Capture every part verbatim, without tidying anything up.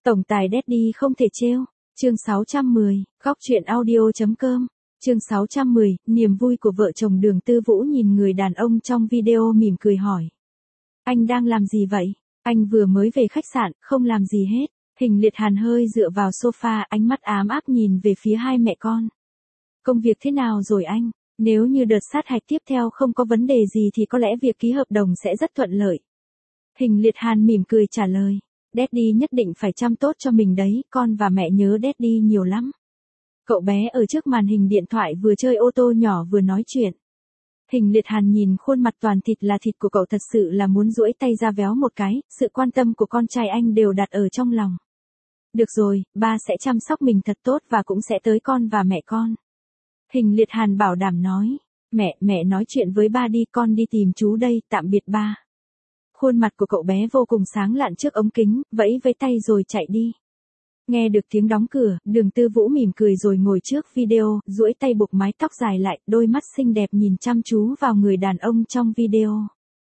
Tổng tài Daddy không thể trêu. Chương sáu trăm mười, góc truyện audio.com. Chương sáu trăm mười, niềm vui của vợ chồng Đường Tư Vũ nhìn người đàn ông trong video mỉm cười hỏi. Anh đang làm gì vậy? Anh vừa mới về khách sạn, không làm gì hết. Hình Liệt Hàn hơi dựa vào sofa, ánh mắt ám áp nhìn về phía hai mẹ con. Công việc thế nào rồi anh? Nếu như đợt sát hạch tiếp theo không có vấn đề gì thì có lẽ việc ký hợp đồng sẽ rất thuận lợi. Hình Liệt Hàn mỉm cười trả lời. Daddy nhất định phải chăm tốt cho mình đấy, con và mẹ nhớ Daddy nhiều lắm. Cậu bé ở trước màn hình điện thoại vừa chơi ô tô nhỏ vừa nói chuyện. Hình Liệt Hàn nhìn khuôn mặt toàn thịt là thịt của cậu thật sự là muốn duỗi tay ra véo một cái, sự quan tâm của con trai anh đều đặt ở trong lòng. Được rồi, ba sẽ chăm sóc mình thật tốt và cũng sẽ tới con và mẹ con. Hình Liệt Hàn bảo đảm nói. Mẹ, mẹ nói chuyện với ba đi, con đi tìm chú đây, tạm biệt ba. Khuôn mặt của cậu bé vô cùng sáng lạn trước ống kính, vẫy vẫy tay rồi chạy đi. Nghe được tiếng đóng cửa, Đường Tư Vũ mỉm cười rồi ngồi trước video, duỗi tay buộc mái tóc dài lại, đôi mắt xinh đẹp nhìn chăm chú vào người đàn ông trong video.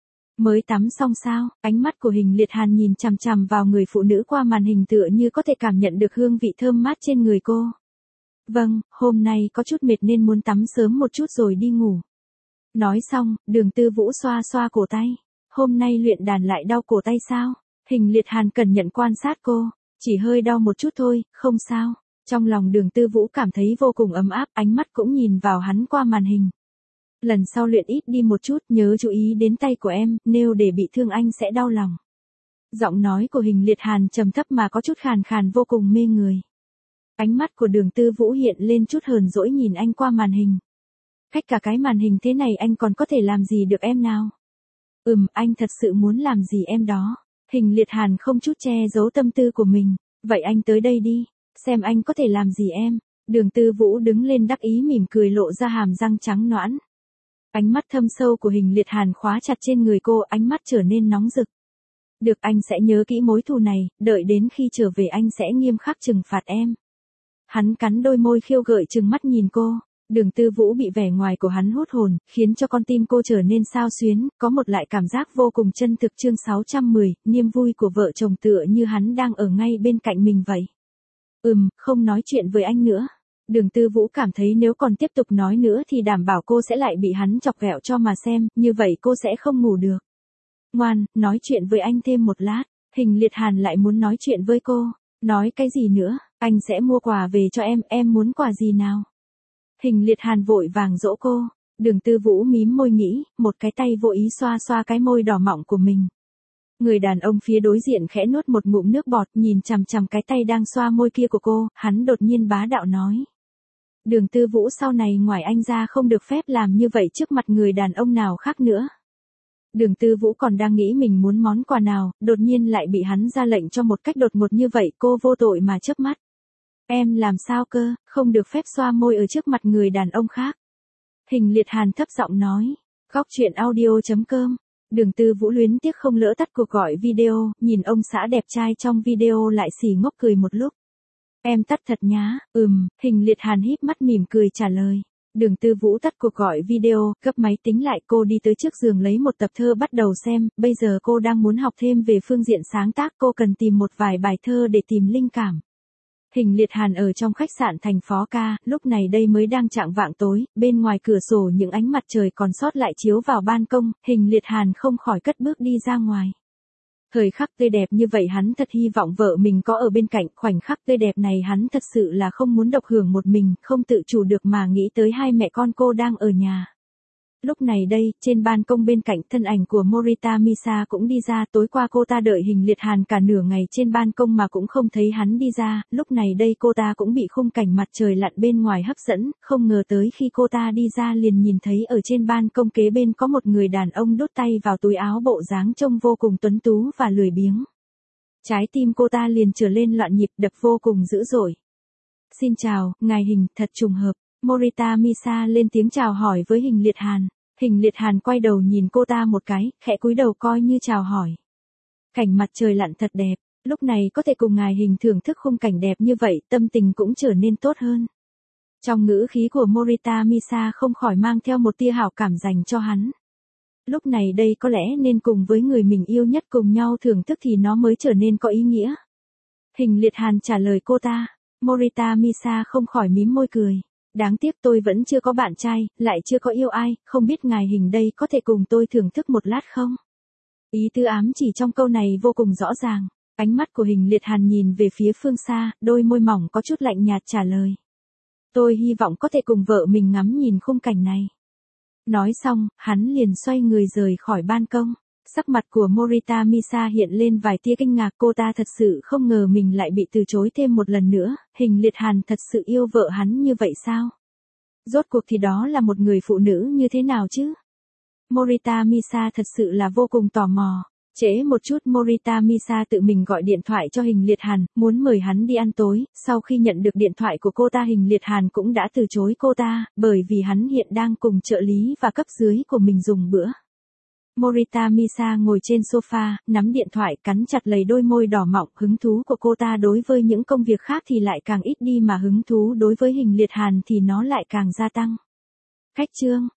Mới tắm xong sao? Ánh mắt của Hình Liệt Hàn nhìn chằm chằm vào người phụ nữ qua màn hình tựa như có thể cảm nhận được hương vị thơm mát trên người cô. Vâng, hôm nay có chút mệt nên muốn tắm sớm một chút rồi đi ngủ. Nói xong, Đường Tư Vũ xoa xoa cổ tay. Hôm nay luyện đàn lại đau cổ tay sao? Hình Liệt Hàn cẩn nhận quan sát cô. Chỉ hơi đau một chút thôi, không sao. Trong lòng Đường Tư Vũ cảm thấy vô cùng ấm áp, ánh mắt cũng nhìn vào hắn qua màn hình. Lần sau luyện ít đi một chút, nhớ chú ý đến tay của em, nếu để bị thương anh sẽ đau lòng. Giọng nói của Hình Liệt Hàn trầm thấp mà có chút khàn khàn vô cùng mê người. Ánh mắt của Đường Tư Vũ hiện lên chút hờn dỗi nhìn anh qua màn hình. Cách cả cái màn hình thế này anh còn có thể làm gì được em nào? Ừm, anh thật sự muốn làm gì em đó. Hình Liệt Hàn không chút che giấu tâm tư của mình. Vậy anh tới đây đi, xem anh có thể làm gì em. Đường Tư Vũ đứng lên đắc ý mỉm cười lộ ra hàm răng trắng nõn. Ánh mắt thâm sâu của Hình Liệt Hàn khóa chặt trên người cô, ánh mắt trở nên nóng rực. Được, anh sẽ nhớ kỹ mối thù này, đợi đến khi trở về anh sẽ nghiêm khắc trừng phạt em. Hắn cắn đôi môi khiêu gợi trừng mắt nhìn cô. Đường Tư Vũ bị vẻ ngoài của hắn hút hồn, khiến cho con tim cô trở nên xao xuyến, có một loại cảm giác vô cùng chân thực. Chương sáu trăm mười, niềm vui của vợ chồng tựa như hắn đang ở ngay bên cạnh mình vậy. Ừm, không nói chuyện với anh nữa. Đường Tư Vũ cảm thấy nếu còn tiếp tục nói nữa thì đảm bảo cô sẽ lại bị hắn chọc ghẹo cho mà xem, như vậy cô sẽ không ngủ được. Ngoan, nói chuyện với anh thêm một lát. Hình Liệt Hàn lại muốn nói chuyện với cô. Nói cái gì nữa? Anh sẽ mua quà về cho em, em muốn quà gì nào? Hình Liệt Hàn vội vàng dỗ cô. Đường Tư Vũ mím môi nghĩ, một cái tay vô ý xoa xoa cái môi đỏ mọng của mình. Người đàn ông phía đối diện khẽ nuốt một ngụm nước bọt, nhìn chằm chằm cái tay đang xoa môi kia của cô, hắn đột nhiên bá đạo nói. Đường Tư Vũ sau này ngoài anh ra không được phép làm như vậy trước mặt người đàn ông nào khác nữa. Đường Tư Vũ còn đang nghĩ mình muốn món quà nào, đột nhiên lại bị hắn ra lệnh cho một cách đột ngột như vậy, cô vô tội mà chớp mắt. Em làm sao cơ, không được phép xoa môi ở trước mặt người đàn ông khác. Hình Liệt Hàn thấp giọng nói. Góc truyện audio.com. Đường Tư Vũ luyến tiếc không lỡ tắt cuộc gọi video, nhìn ông xã đẹp trai trong video lại xỉ ngốc cười một lúc. Em tắt thật nhá, ừm, Hình Liệt Hàn híp mắt mỉm cười trả lời. Đường Tư Vũ tắt cuộc gọi video, gấp máy tính lại, cô đi tới trước giường lấy một tập thơ bắt đầu xem, bây giờ cô đang muốn học thêm về phương diện sáng tác, cô cần tìm một vài bài thơ để tìm linh cảm. Hình Liệt Hàn ở trong khách sạn thành phố ca, lúc này đây mới đang chạng vạng tối, bên ngoài cửa sổ những ánh mặt trời còn sót lại chiếu vào ban công, Hình Liệt Hàn không khỏi cất bước đi ra ngoài. Thời khắc tươi đẹp như vậy hắn thật hy vọng vợ mình có ở bên cạnh, khoảnh khắc tươi đẹp này hắn thật sự là không muốn độc hưởng một mình, không tự chủ được mà nghĩ tới hai mẹ con cô đang ở nhà. Lúc này đây, trên ban công bên cạnh, thân ảnh của Morita Misa cũng đi ra, tối qua cô ta đợi Hình Liệt Hàn cả nửa ngày trên ban công mà cũng không thấy hắn đi ra, lúc này đây cô ta cũng bị khung cảnh mặt trời lặn bên ngoài hấp dẫn, không ngờ tới khi cô ta đi ra liền nhìn thấy ở trên ban công kế bên có một người đàn ông đút tay vào túi áo, bộ dáng trông vô cùng tuấn tú và lười biếng. Trái tim cô ta liền trở lên loạn nhịp, đập vô cùng dữ dội. Xin chào, ngài Hình, thật trùng hợp. Morita Misa lên tiếng chào hỏi với Hình Liệt Hàn. Hình Liệt Hàn quay đầu nhìn cô ta một cái, khẽ cúi đầu coi như chào hỏi. Cảnh mặt trời lặn thật đẹp, lúc này có thể cùng ngài Hình thưởng thức khung cảnh đẹp như vậy, tâm tình cũng trở nên tốt hơn. Trong ngữ khí của Morita Misa không khỏi mang theo một tia hảo cảm dành cho hắn. Lúc này đây có lẽ nên cùng với người mình yêu nhất cùng nhau thưởng thức thì nó mới trở nên có ý nghĩa. Hình Liệt Hàn trả lời cô ta. Morita Misa không khỏi mím môi cười. Đáng tiếc tôi vẫn chưa có bạn trai, lại chưa có yêu ai, không biết ngài Hình đây có thể cùng tôi thưởng thức một lát không? Ý tứ ám chỉ trong câu này vô cùng rõ ràng. Ánh mắt của Hình Liệt Hàn nhìn về phía phương xa, đôi môi mỏng có chút lạnh nhạt trả lời. Tôi hy vọng có thể cùng vợ mình ngắm nhìn khung cảnh này. Nói xong, hắn liền xoay người rời khỏi ban công. Sắc mặt của Morita Misa hiện lên vài tia kinh ngạc, cô ta thật sự không ngờ mình lại bị từ chối thêm một lần nữa. Hình Liệt Hàn thật sự yêu vợ hắn như vậy sao? Rốt cuộc thì đó là một người phụ nữ như thế nào chứ? Morita Misa thật sự là vô cùng tò mò. Trễ một chút Morita Misa tự mình gọi điện thoại cho Hình Liệt Hàn, muốn mời hắn đi ăn tối. Sau khi nhận được điện thoại của cô ta, Hình Liệt Hàn cũng đã từ chối cô ta, bởi vì hắn hiện đang cùng trợ lý và cấp dưới của mình dùng bữa. Morita Misa ngồi trên sofa, nắm điện thoại, cắn chặt lấy đôi môi đỏ mọng. Hứng thú của cô ta đối với những công việc khác thì lại càng ít đi, mà hứng thú đối với Hình Liệt Hàn thì nó lại càng gia tăng. Khách trương.